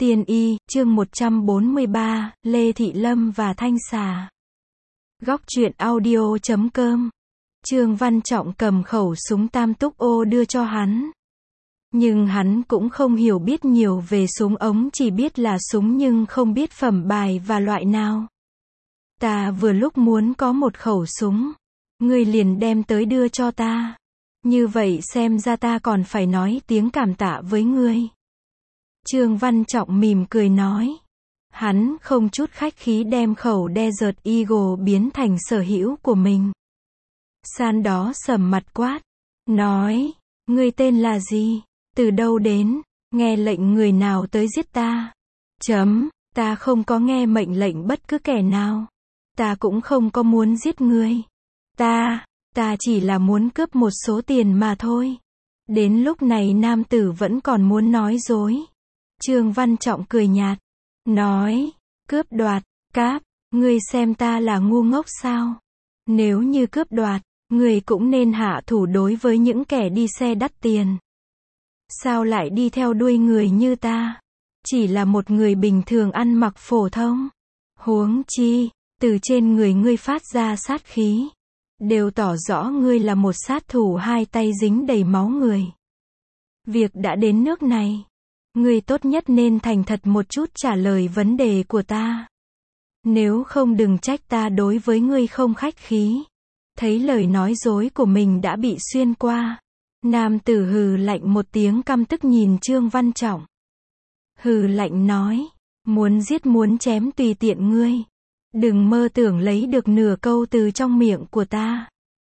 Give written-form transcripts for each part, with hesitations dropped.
Tiên y, chương 143, Lê Thị Lâm và Thanh Xà. Góc truyện audio.com. Trương Văn Trọng cầm khẩu súng tam túc ô đưa cho hắn. Nhưng hắn cũng không hiểu biết nhiều về súng ống, chỉ biết là súng nhưng không biết phẩm bài và loại nào. Ta vừa lúc muốn có một khẩu súng, ngươi liền đem tới đưa cho ta. Như vậy xem ra ta còn phải nói tiếng cảm tạ với ngươi. Trương Văn Trọng mỉm cười nói. Hắn không chút khách khí đem khẩu Desert Eagle biến thành sở hữu của mình. San đó sầm mặt quát. Nói, ngươi tên là gì? Từ đâu đến? Nghe lệnh người nào tới giết ta? Ta không có nghe mệnh lệnh bất cứ kẻ nào. Ta cũng không có muốn giết ngươi. Ta chỉ là muốn cướp một số tiền mà thôi. Đến lúc này nam tử vẫn còn muốn nói dối. Trương Văn Trọng cười nhạt. Nói, cướp đoạt, cáp, ngươi xem ta là ngu ngốc sao? Nếu như cướp đoạt, ngươi cũng nên hạ thủ đối với những kẻ đi xe đắt tiền. Sao lại đi theo đuôi người như ta? Chỉ là một người bình thường ăn mặc phổ thông. Huống chi, từ trên người ngươi phát ra sát khí. Đều tỏ rõ ngươi là một sát thủ hai tay dính đầy máu người. Việc đã đến nước này. Ngươi tốt nhất nên thành thật một chút trả lời vấn đề của ta. Nếu không đừng trách ta đối với ngươi không khách khí. Thấy lời nói dối của mình đã bị xuyên qua. Nam tử hừ lạnh một tiếng căm tức nhìn Trương Văn Trọng. Hừ lạnh nói. Muốn giết muốn chém tùy tiện ngươi. Đừng mơ tưởng lấy được nửa câu từ trong miệng của ta.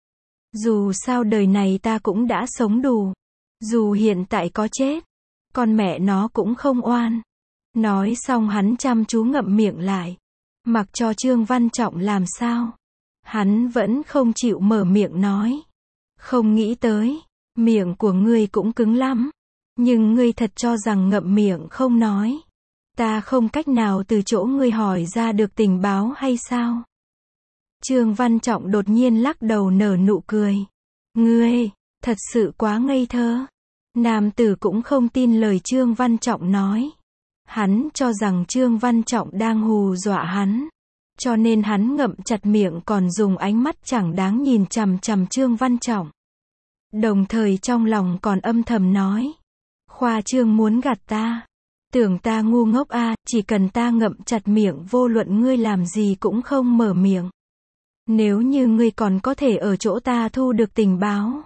Dù sao đời này ta cũng đã sống đủ. Dù hiện tại có chết. Con mẹ nó cũng không oan. Nói xong hắn chăm chú ngậm miệng lại. Mặc cho Trương Văn Trọng làm sao. Hắn vẫn không chịu mở miệng nói. Không nghĩ tới. Miệng của ngươi cũng cứng lắm. Nhưng ngươi thật cho rằng ngậm miệng không nói. Ta không cách nào từ chỗ ngươi hỏi ra được tình báo hay sao? Trương Văn Trọng đột nhiên lắc đầu nở nụ cười. Ngươi, thật sự quá ngây thơ. Nam tử cũng không tin lời Trương Văn Trọng nói. Hắn cho rằng Trương Văn Trọng đang hù dọa hắn. Cho nên hắn ngậm chặt miệng còn dùng ánh mắt chẳng đáng nhìn chằm chằm Trương Văn Trọng. Đồng thời trong lòng còn âm thầm nói. Khoa trương muốn gạt ta. Tưởng ta ngu ngốc à, chỉ cần ta ngậm chặt miệng vô luận ngươi làm gì cũng không mở miệng. Nếu như ngươi còn có thể ở chỗ ta thu được tình báo.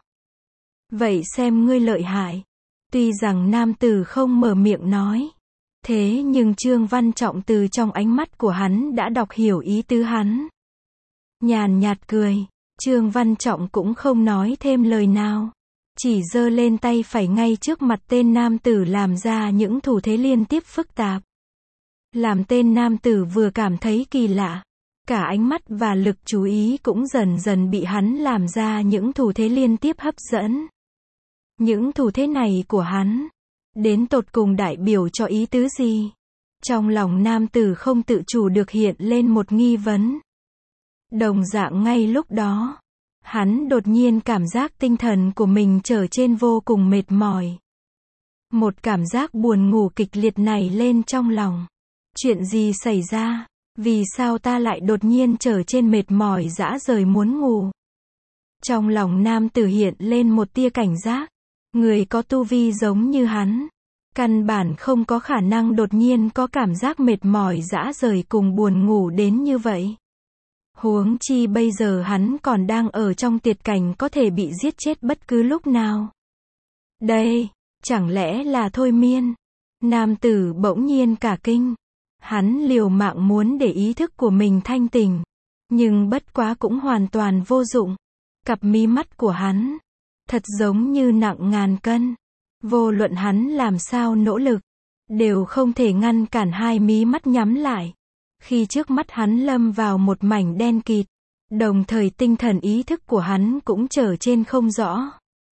Vậy xem ngươi lợi hại. Tuy rằng nam tử không mở miệng nói. Thế nhưng Trương Văn Trọng từ trong ánh mắt của hắn đã đọc hiểu ý tứ hắn. Nhàn nhạt cười. Trương Văn Trọng cũng không nói thêm lời nào. Chỉ giơ lên tay phải ngay trước mặt tên nam tử làm ra những thủ thế liên tiếp phức tạp. Làm tên nam tử vừa cảm thấy kỳ lạ. Cả ánh mắt và lực chú ý cũng dần dần bị hắn làm ra những thủ thế liên tiếp hấp dẫn. Những thủ thế này của hắn, đến tột cùng đại biểu cho ý tứ gì? Trong lòng nam tử không tự chủ được hiện lên một nghi vấn. Đồng dạng ngay lúc đó, hắn đột nhiên cảm giác tinh thần của mình trở trên vô cùng mệt mỏi. Một cảm giác buồn ngủ kịch liệt nảy lên trong lòng. Chuyện gì xảy ra? Vì sao ta lại đột nhiên trở trên mệt mỏi rã rời muốn ngủ? Trong lòng nam tử hiện lên một tia cảnh giác. Người có tu vi giống như hắn. Căn bản không có khả năng đột nhiên có cảm giác mệt mỏi rã rời cùng buồn ngủ đến như vậy. Huống chi bây giờ hắn còn đang ở trong tuyệt cảnh có thể bị giết chết bất cứ lúc nào. Đây, chẳng lẽ là thôi miên? Nam tử bỗng nhiên cả kinh. Hắn liều mạng muốn để ý thức của mình thanh tỉnh. Nhưng bất quá cũng hoàn toàn vô dụng. Cặp mí mắt của hắn, thật giống như nặng ngàn cân. Vô luận hắn làm sao nỗ lực, đều không thể ngăn cản hai mí mắt nhắm lại. Khi trước mắt hắn lâm vào một mảnh đen kịt, đồng thời tinh thần ý thức của hắn cũng trở trên không rõ.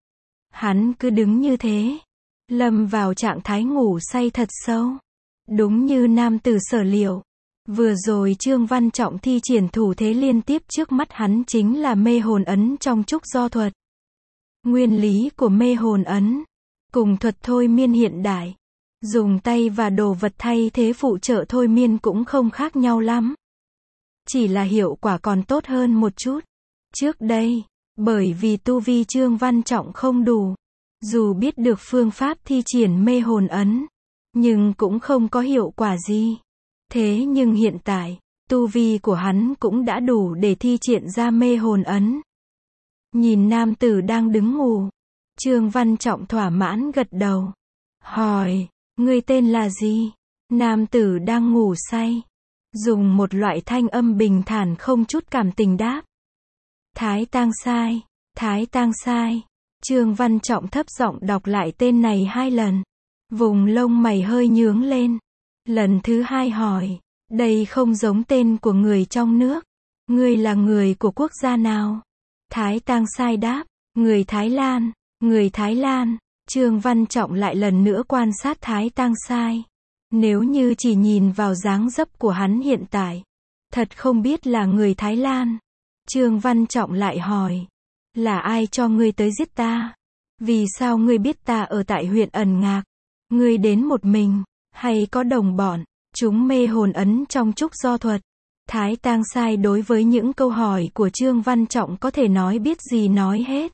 Hắn cứ đứng như thế, lâm vào trạng thái ngủ say thật sâu. Đúng như nam tử sở liệu. Vừa rồi Trương Văn Trọng thi triển thủ thế liên tiếp trước mắt hắn chính là mê hồn ấn trong trúc do thuật. Nguyên lý của mê hồn ấn, cùng thuật thôi miên hiện đại, Dùng tay và đồ vật thay thế phụ trợ thôi miên cũng không khác nhau lắm. Chỉ là hiệu quả còn tốt hơn một chút. Trước đây, bởi vì tu vi Trương Văn Trọng không đủ, dù biết được phương pháp thi triển mê hồn ấn, nhưng cũng không có hiệu quả gì. Thế nhưng hiện tại, tu vi của hắn cũng đã đủ để thi triển ra mê hồn ấn. Nhìn nam tử đang đứng ngủ, Trương Văn Trọng thỏa mãn gật đầu. Hỏi, ngươi tên là gì? Nam tử đang ngủ say, dùng một loại thanh âm bình thản không chút cảm tình đáp. Thái Tang Sai, Thái Tang Sai. Trương Văn Trọng thấp giọng đọc lại tên này 2 lần. Vùng lông mày hơi nhướng lên. Lần thứ 2 hỏi, đây không giống tên của người trong nước. Ngươi là người của quốc gia nào? Thái Tang Sai đáp, người Thái Lan, người Thái Lan. Trương Văn Trọng lại lần nữa quan sát Thái Tang Sai. Nếu như chỉ nhìn vào dáng dấp của hắn hiện tại, thật không biết là người Thái Lan. Trương Văn Trọng lại hỏi, là ai cho ngươi tới giết ta? Vì sao ngươi biết ta ở tại huyện Ẩn Ngạc? Ngươi đến một mình, hay có đồng bọn? Chúng mê hồn ấn trong trúc do thuật. Thái Tang Sai đối với những câu hỏi của Trương Văn Trọng có thể nói biết gì nói hết.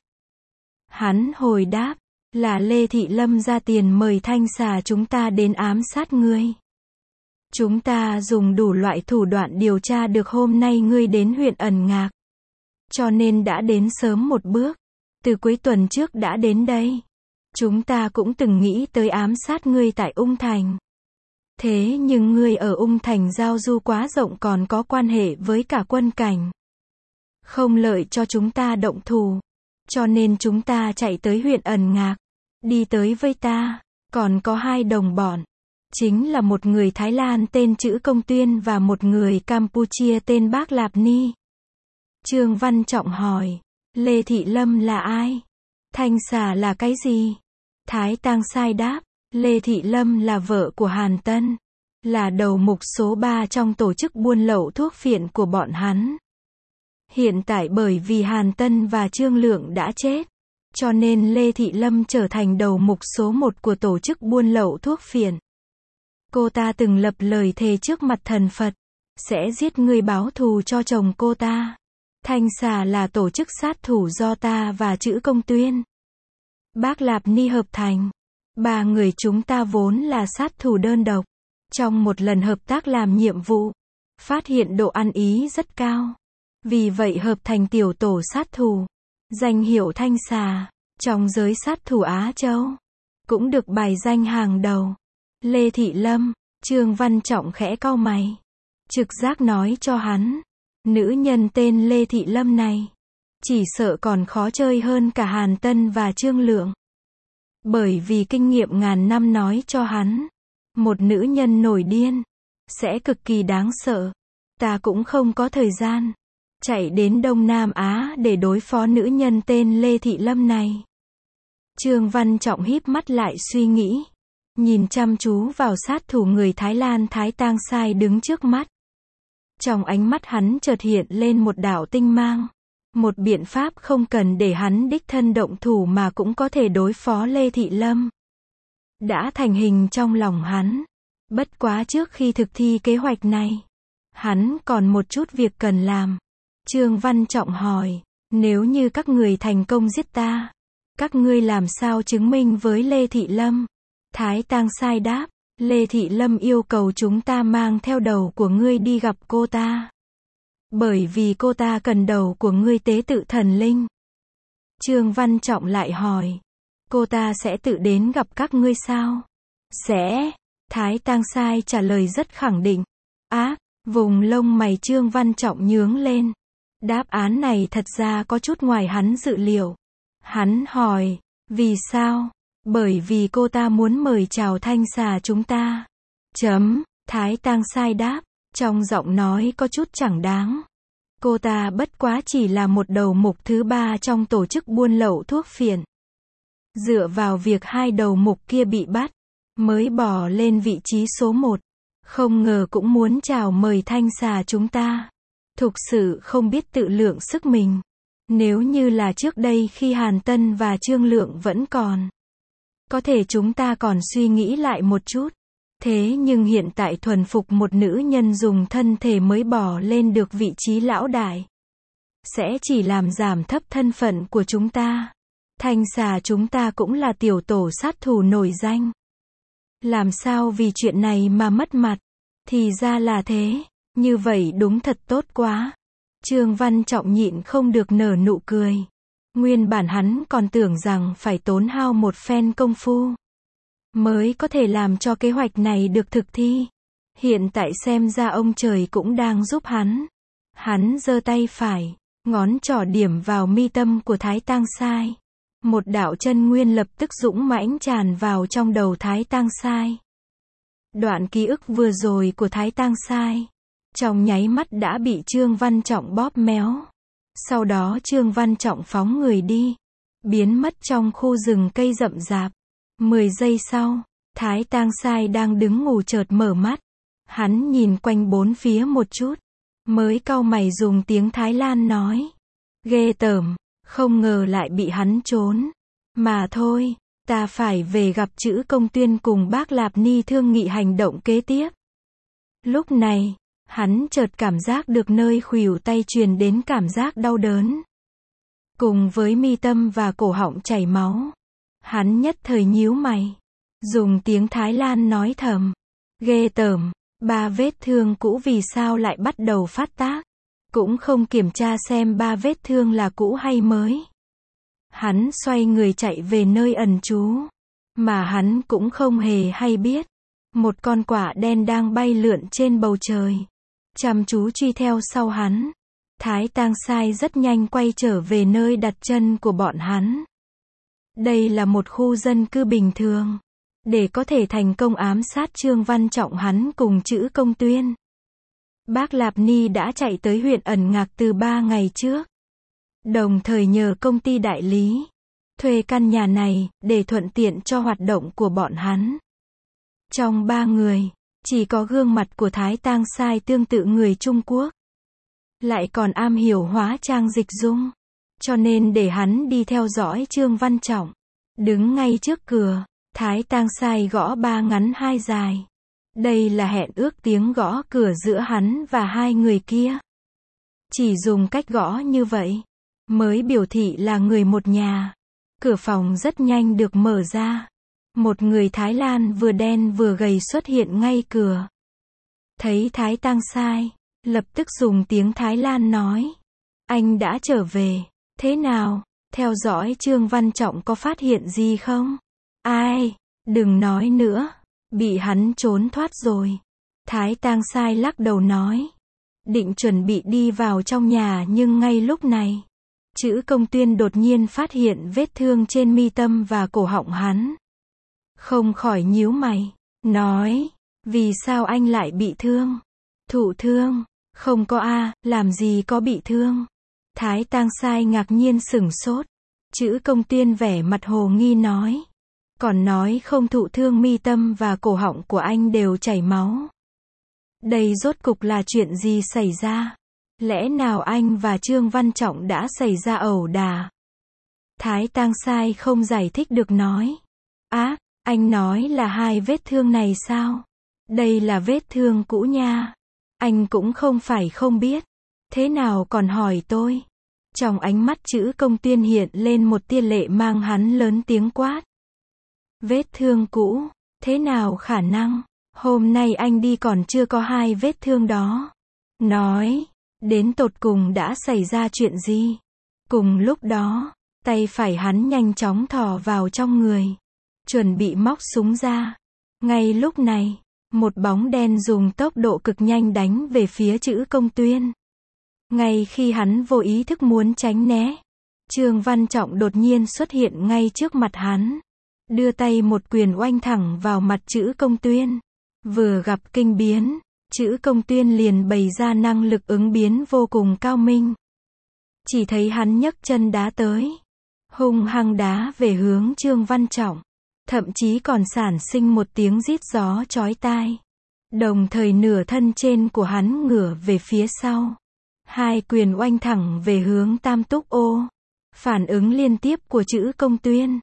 Hắn hồi đáp, là Lê Thị Lâm ra tiền mời Thanh Xà chúng ta đến ám sát ngươi. Chúng ta dùng đủ loại thủ đoạn điều tra được hôm nay ngươi đến huyện Ẩn Ngạc, cho nên đã đến sớm một bước. Từ cuối tuần trước đã đến đây. Chúng ta cũng từng nghĩ tới ám sát ngươi tại Ung Thành. Thế nhưng ngươi ở Ung Thành giao du quá rộng còn có quan hệ với cả quân cảnh, không lợi cho chúng ta động thủ. Cho nên chúng ta chạy tới huyện Ẩn Ngạc. Đi tới với ta, còn có 2 đồng bọn. Chính là một người Thái Lan tên Trữ Công Tuyên và một người Campuchia tên Bác Lạp Ni. Trương Văn Trọng hỏi, Lê Thị Lâm là ai? Thanh Xà là cái gì? Thái Tang Sai đáp, Lê Thị Lâm là vợ của Hàn Tân, là đầu mục số 3 trong tổ chức buôn lậu thuốc phiện của bọn hắn. Hiện tại bởi vì Hàn Tân và Trương Lượng đã chết, cho nên Lê Thị Lâm trở thành đầu mục số 1 của tổ chức buôn lậu thuốc phiện. Cô ta từng lập lời thề trước mặt thần Phật, sẽ giết người báo thù cho chồng cô ta. Thanh Xà là tổ chức sát thủ do ta và Trữ Công Tuyên, Bác Lạp Ni hợp thành. 3 người chúng ta vốn là sát thủ đơn độc. Trong một lần hợp tác làm nhiệm vụ, phát hiện độ ăn ý rất cao. Vì vậy hợp thành tiểu tổ sát thủ. Danh hiệu Thanh Xà, trong giới sát thủ Á Châu, cũng được bài danh hàng đầu. Lê Thị Lâm, Trương Văn Trọng khẽ cau mày. Trực giác nói cho hắn, nữ nhân tên Lê Thị Lâm này, chỉ sợ còn khó chơi hơn cả Hàn Tân và Trương Lượng. Bởi vì kinh nghiệm ngàn năm nói cho hắn, một nữ nhân nổi điên, sẽ cực kỳ đáng sợ. Ta cũng không có thời gian chạy đến Đông Nam Á để đối phó nữ nhân tên Lê Thị Lâm này. Trương Văn Trọng híp mắt lại suy nghĩ, nhìn chăm chú vào sát thủ người Thái Lan Thái Tang Sai đứng trước mắt. Trong ánh mắt hắn chợt hiện lên một đạo tinh mang. Một biện pháp không cần để hắn đích thân động thủ mà cũng có thể đối phó Lê Thị Lâm đã thành hình trong lòng hắn. Bất quá trước khi thực thi kế hoạch này, hắn còn một chút việc cần làm. Trương Văn Trọng hỏi, nếu như các người thành công giết ta, các ngươi làm sao chứng minh với Lê Thị Lâm? Thái Tang Sai đáp, Lê Thị Lâm yêu cầu chúng ta mang theo đầu của ngươi đi gặp cô ta. Bởi vì cô ta cần đầu của ngươi tế tự thần linh. Trương Văn Trọng lại hỏi, cô ta sẽ tự đến gặp các ngươi sao? Sẽ. Thái Tang Sai trả lời rất khẳng định. Vùng lông mày Trương Văn Trọng nhướng lên. Đáp án này thật ra có chút ngoài hắn dự liệu. Hắn hỏi, vì sao? Bởi vì cô ta muốn mời chào Thanh Xà chúng ta. Thái Tang Sai đáp, trong giọng nói có chút chẳng đáng. Cô ta bất quá chỉ là một đầu mục thứ 3 trong tổ chức buôn lậu thuốc phiện. Dựa vào việc 2 đầu mục kia bị bắt, mới bỏ lên vị trí số 1. Không ngờ cũng muốn chào mời Thanh Xà chúng ta. Thực sự không biết tự lượng sức mình. Nếu như là trước đây khi Hàn Tân và Trương Lượng vẫn còn, Có thể chúng ta còn suy nghĩ lại một chút. Thế nhưng hiện tại thuần phục một nữ nhân dùng thân thể mới bò lên được vị trí lão đại, sẽ chỉ làm giảm thấp thân phận của chúng ta. Thanh xà chúng ta cũng là tiểu tổ sát thủ nổi danh. Làm sao vì chuyện này mà mất mặt? Thì ra là thế. Như vậy đúng thật tốt quá. Trương Văn Trọng nhịn không được nở nụ cười. Nguyên bản hắn còn tưởng rằng phải tốn hao một phen công phu mới có thể làm cho kế hoạch này được thực thi. Hiện tại xem ra ông trời cũng đang giúp hắn. Hắn giơ tay phải, ngón trỏ điểm vào mi tâm của Thái Tang Sai. Một đạo chân nguyên lập tức dũng mãnh tràn vào trong đầu Thái Tang Sai. Đoạn ký ức vừa rồi của Thái Tang Sai, trong nháy mắt đã bị Trương Văn Trọng bóp méo. Sau đó Trương Văn Trọng phóng người đi, biến mất trong khu rừng cây rậm rạp. 10 giây sau, Thái Tang Sai đang đứng ngủ chợt mở mắt. Hắn nhìn quanh bốn phía một chút, mới cau mày dùng tiếng Thái Lan nói. Ghê tởm, không ngờ lại bị hắn trốn. Mà thôi, ta phải về gặp Trữ Công Tuyên cùng bác Lạp Ni thương nghị hành động kế tiếp. Lúc này, hắn chợt cảm giác được nơi khuỷu tay truyền đến cảm giác đau đớn. Cùng với mi tâm và cổ họng chảy máu. Hắn nhất thời nhíu mày. Dùng tiếng Thái Lan nói thầm. Ghê tởm, 3 vết thương cũ vì sao lại bắt đầu phát tác. Cũng không kiểm tra xem 3 vết thương là cũ hay mới. Hắn xoay người chạy về nơi ẩn trú. Mà hắn cũng không hề hay biết. Một con quạ đen đang bay lượn trên bầu trời. Chăm chú truy theo sau hắn. Thái Tang Sai rất nhanh quay trở về nơi đặt chân của bọn hắn. Đây là một khu dân cư bình thường. Để có thể thành công ám sát Trương Văn Trọng hắn cùng Trữ Công Tuyên, bác Lạp Ni đã chạy tới huyện Ẩn Ngạc từ 3 ngày trước. Đồng thời nhờ công ty đại lý thuê căn nhà này để thuận tiện cho hoạt động của bọn hắn. Trong 3 người, chỉ có gương mặt của Thái Tang Sai tương tự người Trung Quốc. Lại còn am hiểu hóa trang dịch dung. Cho nên để hắn đi theo dõi Trương Văn Trọng. Đứng ngay trước cửa, Thái Tang Sai gõ 3 ngắn 2 dài. Đây là hẹn ước tiếng gõ cửa giữa hắn và hai người kia. Chỉ dùng cách gõ như vậy, mới biểu thị là người một nhà. Cửa phòng rất nhanh được mở ra. Một người Thái Lan vừa đen vừa gầy xuất hiện ngay cửa. Thấy Thái Tang Sai, lập tức dùng tiếng Thái Lan nói. Anh đã trở về, thế nào, theo dõi Trương Văn Trọng có phát hiện gì không? Ai, đừng nói nữa, bị hắn trốn thoát rồi. Thái Tang Sai lắc đầu nói. Định chuẩn bị đi vào trong nhà nhưng ngay lúc này, Trữ Công Tuyên đột nhiên phát hiện vết thương trên mi tâm và cổ họng hắn. Không khỏi nhíu mày, nói, vì sao anh lại bị thương? Thụ thương? Không có a, làm gì có bị thương? Thái Tang Sai ngạc nhiên sửng sốt. Trữ Công Tuyên vẻ mặt hồ nghi nói. Còn nói không thụ thương, mi tâm và cổ họng của anh đều chảy máu. Đây rốt cục là chuyện gì xảy ra? Lẽ nào anh và Trương Văn Trọng đã xảy ra ẩu đả? Thái Tang Sai không giải thích được nói. Á, anh nói là 2 vết thương này sao? Đây là vết thương cũ nha. Anh cũng không phải không biết. Thế nào còn hỏi tôi? Trong ánh mắt Trữ Công Tuyên hiện lên một tia lệ mang, hắn lớn tiếng quát. Vết thương cũ? Thế nào khả năng? Hôm nay anh đi còn chưa có 2 vết thương đó. Nói, đến tột cùng đã xảy ra chuyện gì? Cùng lúc đó, tay phải hắn nhanh chóng thò vào trong người, chuẩn bị móc súng ra. Ngay lúc này, một bóng đen dùng tốc độ cực nhanh đánh về phía Trữ Công Tuyên. Ngay khi hắn vô ý thức muốn tránh né, Trương Văn Trọng đột nhiên xuất hiện ngay trước mặt hắn, đưa tay một quyền oanh thẳng vào mặt Trữ Công Tuyên. Vừa gặp kinh biến, Trữ Công Tuyên liền bày ra năng lực ứng biến vô cùng cao minh. Chỉ thấy hắn nhấc chân đá tới, hung hăng đá về hướng Trương Văn Trọng, thậm chí còn sản sinh một tiếng rít gió chói tai. Đồng thời nửa thân trên của hắn ngửa về phía sau. 2 quyền oanh thẳng về hướng Tam Túc Ô. Phản ứng liên tiếp của Trữ Công Tuyên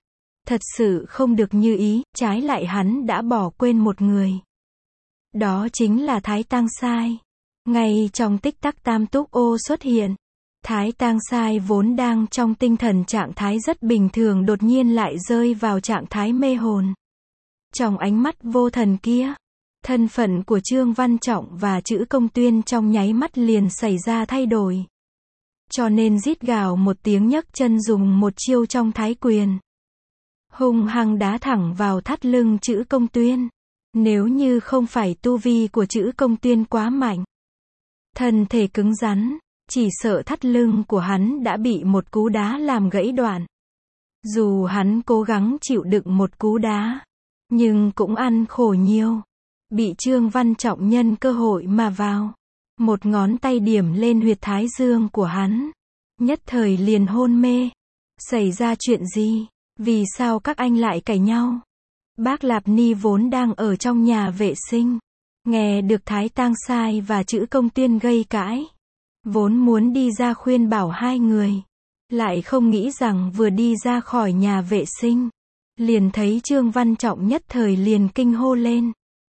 Thật sự không được như ý, trái lại hắn đã bỏ quên một người. Đó chính là Thái Tang Sai. Ngay trong tích tắc Tam Túc Ô xuất hiện, Thái Tang Sai vốn đang trong tinh thần trạng thái rất bình thường đột nhiên lại rơi vào trạng thái mê hồn. Trong ánh mắt vô thần kia, thân phận của Trương Văn Trọng và Trữ Công Tuyên trong nháy mắt liền xảy ra thay đổi. Cho nên rít gào một tiếng nhấc chân dùng một chiêu trong Thái Quyền. Hung hăng đá thẳng vào thắt lưng Trữ Công Tuyên. Nếu như không phải tu vi của Trữ Công Tuyên quá mạnh, thân thể cứng rắn, chỉ sợ thắt lưng của hắn đã bị một cú đá làm gãy đoạn. Dù hắn cố gắng chịu đựng một cú đá, nhưng cũng ăn khổ nhiều. Bị Trương Văn Trọng nhân cơ hội mà vào. Một ngón tay điểm lên huyệt thái dương của hắn. Nhất thời liền hôn mê. Xảy ra chuyện gì? Vì sao các anh lại cãi nhau? Bác Lạp Ni vốn đang ở trong nhà vệ sinh. Nghe được Thái Tang Sai và Trữ Công Tuyên gây cãi. Vốn muốn đi ra khuyên bảo hai người. Lại không nghĩ rằng vừa đi ra khỏi nhà vệ sinh. Liền thấy Trương Văn Trọng nhất thời liền kinh hô lên.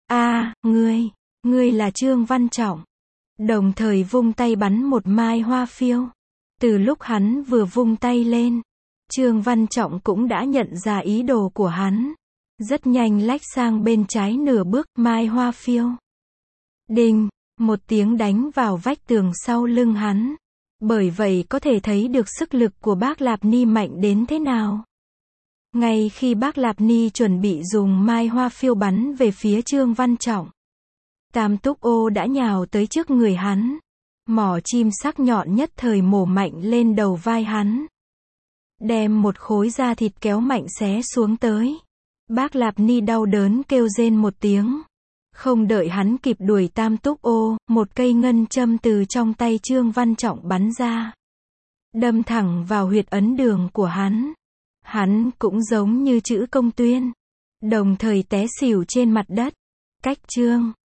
Ngươi là Trương Văn Trọng. Đồng thời vung tay bắn một mai hoa phiêu. Từ lúc hắn vừa vung tay lên, Trương Văn Trọng cũng đã nhận ra ý đồ của hắn. Rất nhanh lách sang bên trái nửa bước, mai hoa phiêu. Đinh, một tiếng đánh vào vách tường sau lưng hắn. Bởi vậy có thể thấy được sức lực của bác Lạp Ni mạnh đến thế nào. Ngay khi bác Lạp Ni chuẩn bị dùng mai hoa phiêu bắn về phía Trương Văn Trọng, Tam Túc Ô đã nhào tới trước người hắn. Mỏ chim sắc nhọn nhất thời mổ mạnh lên đầu vai hắn. Đem một khối da thịt kéo mạnh xé xuống tới. Bác Lạp Ni đau đớn kêu rên một tiếng. Không đợi hắn kịp đuổi Tam Túc Ô, một cây ngân châm từ trong tay Trương Văn Trọng bắn ra. Đâm thẳng vào huyệt ấn đường của hắn. Hắn cũng giống như Trữ Công Tuyên. Đồng thời té xỉu trên mặt đất. Cách Trương